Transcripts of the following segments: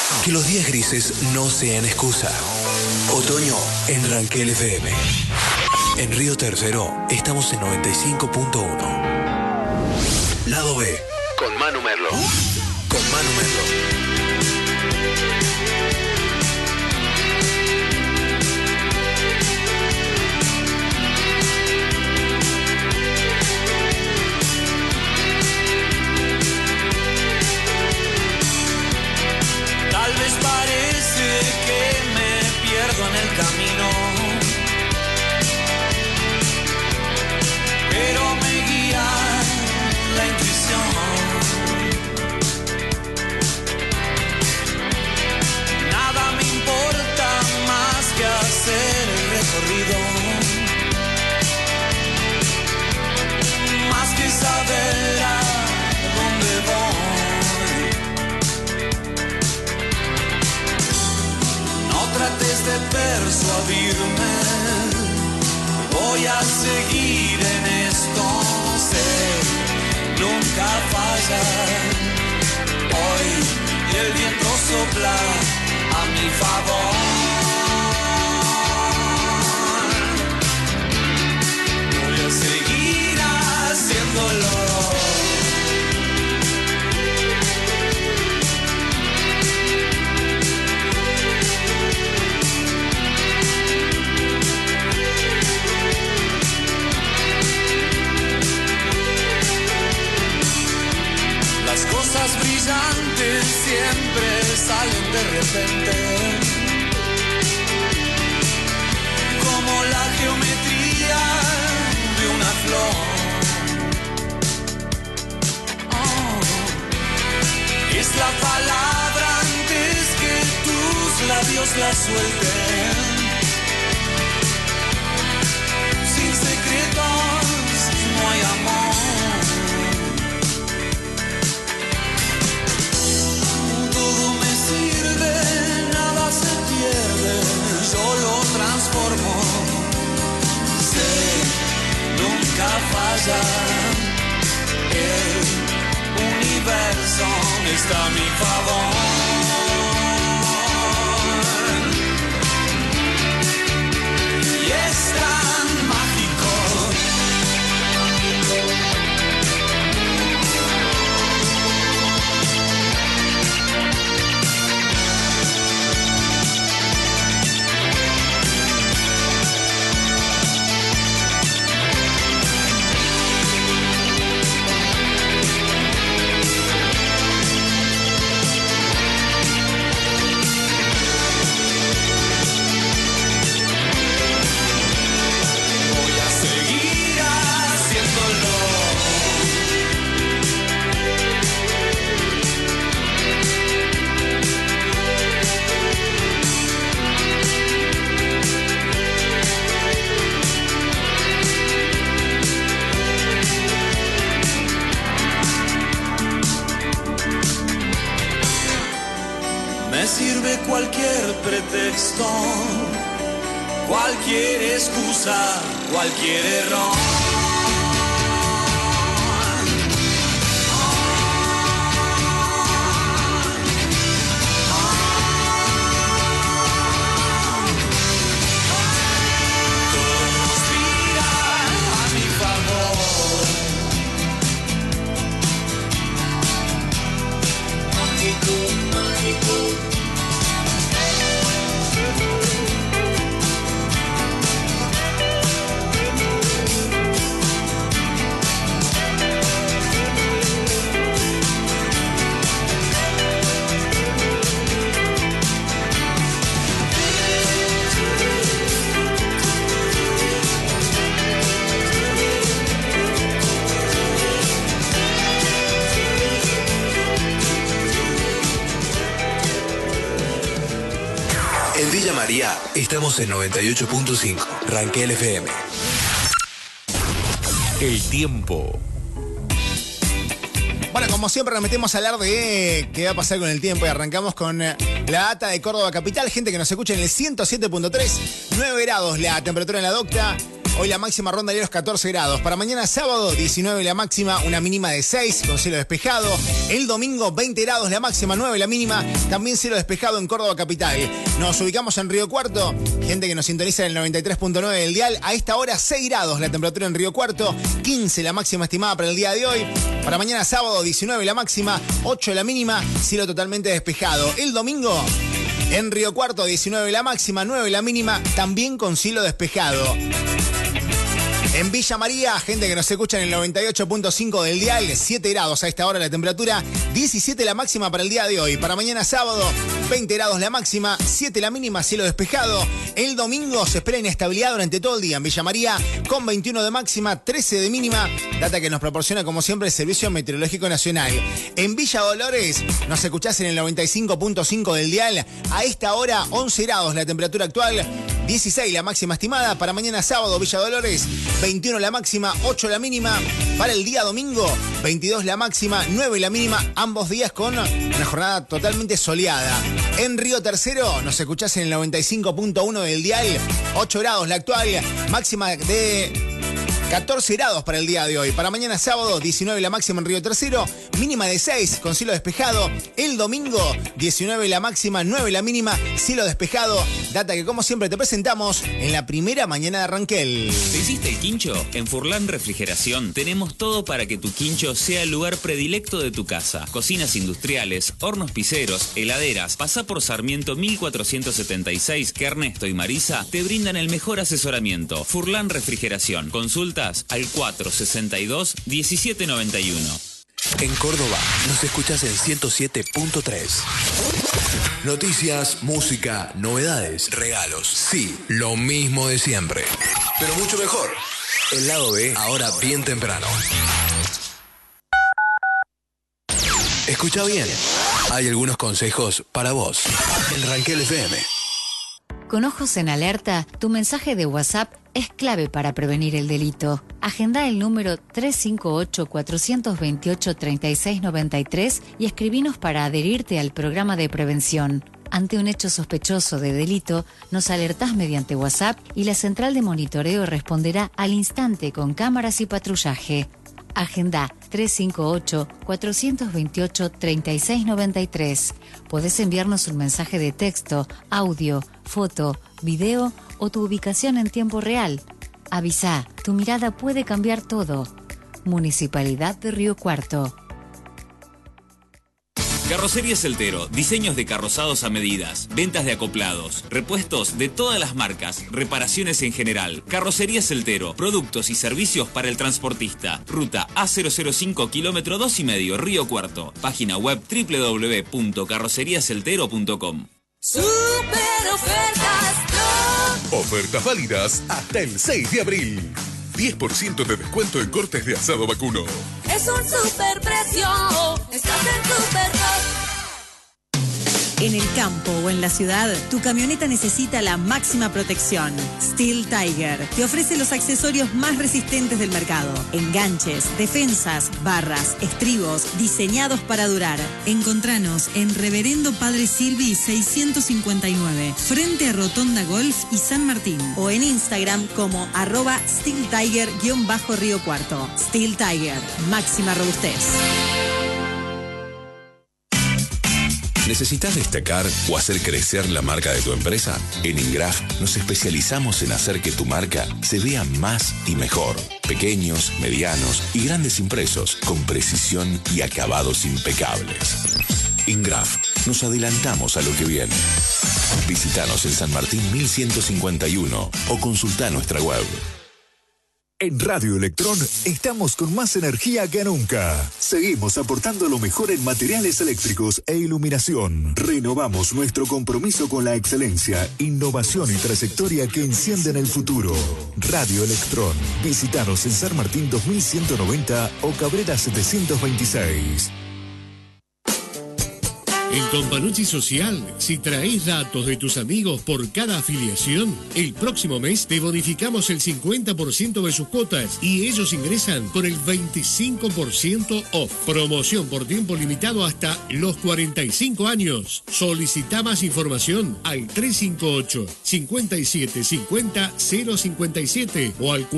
Que los días grises no sean excusa. Otoño en Ranquel FM. En Río Tercero estamos en 95.1. Lado B. Con Manu Merlo. Con Manu Merlo. Tal vez parece que me pierdo en el camino, pero me guía la intuición. Nada me importa más que hacer el recorrido, más que saber a dónde voy. Trates de persuadirme, voy a seguir en esto, sé, nunca fallar. Hoy el viento sopla a mi favor. Voy a seguir haciéndolo. Las cosas brillantes siempre salen de repente, como la geometría de una flor. Es la palabra antes que tus labios la suelten. Sin secretos no hay amor. Todo me sirve, nada se pierde, yo lo transformo. Sé, nunca falla, el universo está a mi favor. Y es tan mágico. Sirve cualquier pretexto, cualquier excusa, cualquier error. Todo conspira a mi favor. Mágico, mágico. En Villa María estamos en 98.5, Ranquel FM. El tiempo. Bueno, como siempre nos metemos a hablar de qué va a pasar con el tiempo y arrancamos con la data de Córdoba Capital. Gente que nos escucha en el 107.3, 9 grados la temperatura en la Docta. Hoy la máxima rondaría los 14 grados. Para mañana sábado, 19 la máxima, una mínima de 6 con cielo despejado. El domingo, 20 grados la máxima, 9 la mínima, también cielo despejado en Córdoba capital. Nos ubicamos en Río Cuarto, gente que nos sintoniza en el 93.9 del dial. A esta hora, 6 grados la temperatura en Río Cuarto, 15 la máxima estimada para el día de hoy. Para mañana sábado, 19 la máxima, 8 la mínima, cielo totalmente despejado. El domingo, en Río Cuarto, 19 la máxima, 9 la mínima, también con cielo despejado. En Villa María, gente que nos escucha en el 98.5 del dial, 7 grados a esta hora la temperatura, 17 la máxima para el día de hoy. Para mañana sábado, 20 grados la máxima, 7 la mínima, cielo despejado. El domingo se espera inestabilidad durante todo el día en Villa María, con 21 de máxima, 13 de mínima, data que nos proporciona como siempre el Servicio Meteorológico Nacional. En Villa Dolores, nos escuchás en el 95.5 del dial, a esta hora 11 grados la temperatura actual, 16 la máxima estimada. Para mañana sábado, Villa Dolores, 21 la máxima, 8 la mínima. Para el día domingo, 22 la máxima, 9 la mínima. Ambos días con una jornada totalmente soleada. En Río Tercero, nos escuchás en el 95.1 del dial, 8 grados la actual, máxima de 14 grados para el día de hoy. Para mañana sábado, 19 la máxima en Río Tercero, mínima de 6 con cielo despejado. El domingo, 19 la máxima, 9 la mínima, cielo despejado. Data que como siempre te presentamos en la primera mañana de Arranquel. ¿Te hiciste el quincho? En Furlan Refrigeración tenemos todo para que tu quincho sea el lugar predilecto de tu casa. Cocinas industriales, hornos piceros, heladeras. Pasá por Sarmiento 1476 que Ernesto y Marisa te brindan el mejor asesoramiento. Furlan Refrigeración. Consulta al 462-1791. En Córdoba nos escuchás en 107.3. Noticias, música, novedades, regalos. Sí, lo mismo de siempre, pero mucho mejor. El lado B, ahora bien temprano. Escucha bien. Hay algunos consejos para vos. En Ranquel FM. Con ojos en alerta, tu mensaje de WhatsApp es clave para prevenir el delito. Agenda el número 358-428-3693 y escribinos para adherirte al programa de prevención. Ante un hecho sospechoso de delito, nos alertás mediante WhatsApp y la central de monitoreo responderá al instante con cámaras y patrullaje. Agenda 358-428-3693. Podés enviarnos un mensaje de texto, audio, foto, video o tu ubicación en tiempo real. Avisá, tu mirada puede cambiar todo. Municipalidad de Río Cuarto. Carrocería Celtero, diseños de carrozados a medidas, ventas de acoplados, repuestos de todas las marcas, reparaciones en general. Carrocería Celtero, productos y servicios para el transportista. Ruta A005, kilómetro 2,5, Río Cuarto. Página web www.carroceriaceltero.com. Super ofertas Pro. Ofertas válidas hasta el 6 de abril. 10% de descuento en cortes de asado vacuno. Es un super precio. Estás en Super Pro. En el campo o en la ciudad, tu camioneta necesita la máxima protección. Steel Tiger te ofrece los accesorios más resistentes del mercado. Enganches, defensas, barras, estribos, diseñados para durar. Encontranos en Reverendo Padre Silvi 659, frente a Rotonda Golf y San Martín. O en Instagram como @SteelTiger_Río Cuarto. Steel Tiger, máxima robustez. ¿Necesitas destacar o hacer crecer la marca de tu empresa? En Ingraf nos especializamos en hacer que tu marca se vea más y mejor. Pequeños, medianos y grandes impresos con precisión y acabados impecables. Ingraf, nos adelantamos a lo que viene. Visítanos en San Martín 1151 o consulta nuestra web. En Radio Electrón estamos con más energía que nunca. Seguimos aportando lo mejor en materiales eléctricos e iluminación. Renovamos nuestro compromiso con la excelencia, innovación y trayectoria que encienden el futuro. Radio Electrón. Visítanos en San Martín 2190 o Cabrera 726. En Companucci Social, si traes datos de tus amigos por cada afiliación, el próximo mes te bonificamos el 50% de sus cuotas y ellos ingresan con el 25% off. Promoción por tiempo limitado hasta los 45 años. Solicita más información al 358-5750-057 o al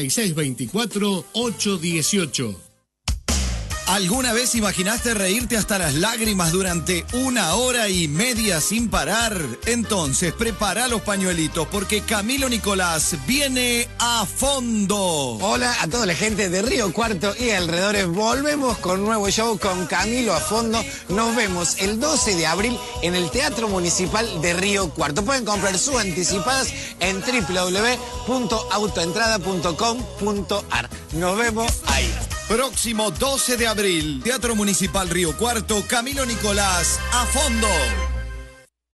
4624-818. ¿Alguna vez imaginaste reírte hasta las lágrimas durante 1 hora y media sin parar? Entonces prepara los pañuelitos porque Camilo Nicolás viene a fondo. Hola a toda la gente de Río Cuarto y alrededores. Volvemos con un nuevo show con Camilo a fondo. Nos vemos el 12 de abril en el Teatro Municipal de Río Cuarto. Pueden comprar sus anticipadas en www.autoentrada.com.ar. Nos vemos ahí. Próximo 12 de abril, Teatro Municipal Río Cuarto, Camilo Nicolás, a fondo.